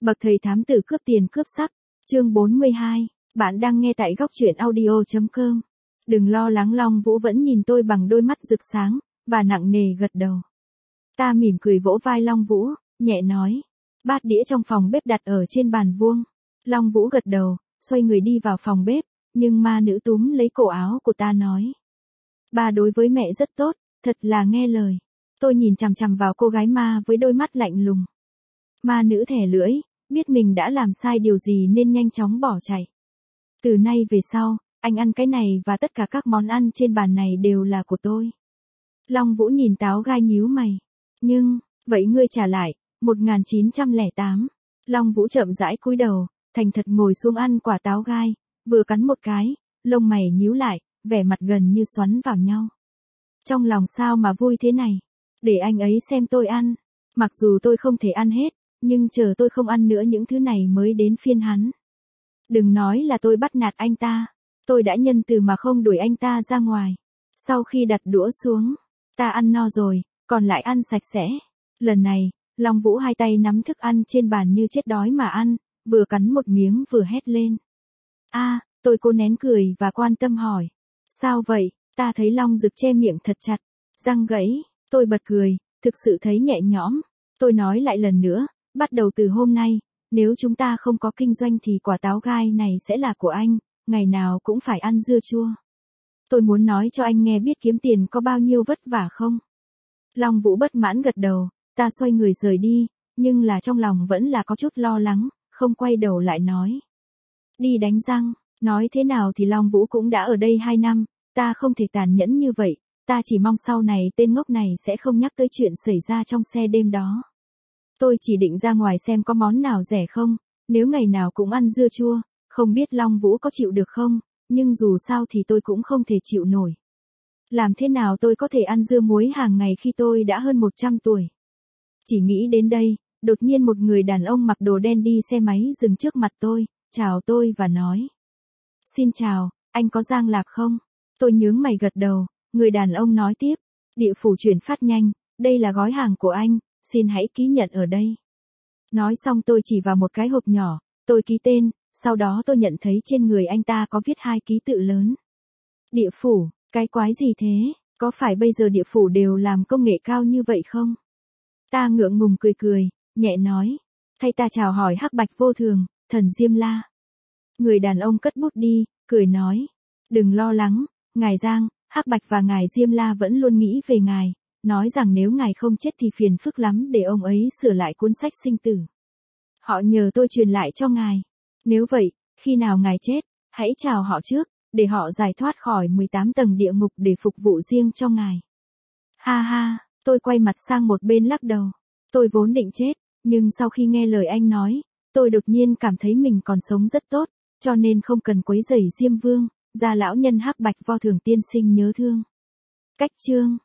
Bậc thầy thám tử cướp tiền cướp sắc, chương 42, bạn đang nghe tại góc truyện audio.com. Đừng lo lắng, Long Vũ vẫn nhìn tôi bằng đôi mắt rực sáng, và nặng nề gật đầu. Ta mỉm cười vỗ vai Long Vũ, nhẹ nói. Bát đĩa trong phòng bếp đặt ở trên bàn vuông. Long Vũ gật đầu, xoay người đi vào phòng bếp, nhưng ma nữ túm lấy cổ áo của ta nói. Ba đối với mẹ rất tốt, thật là nghe lời. Tôi nhìn chằm chằm vào cô gái ma với đôi mắt lạnh lùng. Ma nữ thẻ lưỡi, biết mình đã làm sai điều gì nên nhanh chóng bỏ chạy. Từ nay về sau, anh ăn cái này và tất cả các món ăn trên bàn này đều là của tôi. Long Vũ nhìn Táo Gai nhíu mày. Nhưng, vậy ngươi trả lại, 1908. Long Vũ chậm rãi cúi đầu, thành thật ngồi xuống ăn quả táo gai, vừa cắn một cái, lông mày nhíu lại, vẻ mặt gần như xoắn vào nhau. Trong lòng sao mà vui thế này? Để anh ấy xem tôi ăn. Mặc dù tôi không thể ăn hết, nhưng chờ tôi không ăn nữa những thứ này mới đến phiên hắn. Đừng nói là tôi bắt nạt anh ta. Tôi đã nhân từ mà không đuổi anh ta ra ngoài. Sau khi đặt đũa xuống, ta ăn no rồi, còn lại ăn sạch sẽ. Lần này, Long Vũ hai tay nắm thức ăn trên bàn như chết đói mà ăn, vừa cắn một miếng vừa hét lên. Tôi cố nén cười và quan tâm hỏi. Sao vậy? Ta thấy Long Dực che miệng thật chặt, răng gãy. Tôi bật cười, thực sự thấy nhẹ nhõm. Tôi nói lại lần nữa, bắt đầu từ hôm nay, nếu chúng ta không có kinh doanh thì quả táo gai này sẽ là của anh, ngày nào cũng phải ăn dưa chua. Tôi muốn nói cho anh nghe biết kiếm tiền có bao nhiêu vất vả không? Long Vũ bất mãn gật đầu, ta xoay người rời đi, nhưng là trong lòng vẫn là có chút lo lắng, không quay đầu lại nói. Đi đánh răng, nói thế nào thì Long Vũ cũng đã ở đây 2 năm, ta không thể tàn nhẫn như vậy, ta chỉ mong sau này tên ngốc này sẽ không nhắc tới chuyện xảy ra trong xe đêm đó. Tôi chỉ định ra ngoài xem có món nào rẻ không, nếu ngày nào cũng ăn dưa chua, không biết Long Vũ có chịu được không, nhưng dù sao thì tôi cũng không thể chịu nổi. Làm thế nào tôi có thể ăn dưa muối hàng ngày khi tôi đã hơn 100 tuổi? Chỉ nghĩ đến đây, đột nhiên một người đàn ông mặc đồ đen đi xe máy dừng trước mặt tôi, chào tôi và nói. Xin chào, anh có Giang Lạp không? Tôi nhướng mày gật đầu, người đàn ông nói tiếp. Địa phủ chuyển phát nhanh, đây là gói hàng của anh, xin hãy ký nhận ở đây. Nói xong tôi chỉ vào một cái hộp nhỏ, tôi ký tên, sau đó tôi nhận thấy trên người anh ta có viết 2 ký tự lớn. Địa phủ, cái quái gì thế? Có phải bây giờ địa phủ đều làm công nghệ cao như vậy không? Ta ngượng ngùng cười, nhẹ nói. Thay ta chào hỏi Hắc Bạch Vô Thường, thần Diêm La. Người đàn ông cất bút đi, cười nói. Đừng lo lắng, ngài Giang, Hắc Bạch và ngài Diêm La vẫn luôn nghĩ về ngài, nói rằng nếu ngài không chết thì phiền phức lắm để ông ấy sửa lại cuốn sách sinh tử. Họ nhờ tôi truyền lại cho ngài. Nếu vậy, khi nào ngài chết, hãy chào họ trước, để họ giải thoát khỏi 18 tầng địa ngục để phục vụ riêng cho ngài. Ha ha, tôi quay mặt sang một bên lắc đầu. Tôi vốn định chết, nhưng sau khi nghe lời anh nói, tôi đột nhiên cảm thấy mình còn sống rất tốt, cho nên không cần quấy rầy Diêm Vương, gia lão nhân Hắc Bạch Vô Thường tiên sinh nhớ thương. Cách chương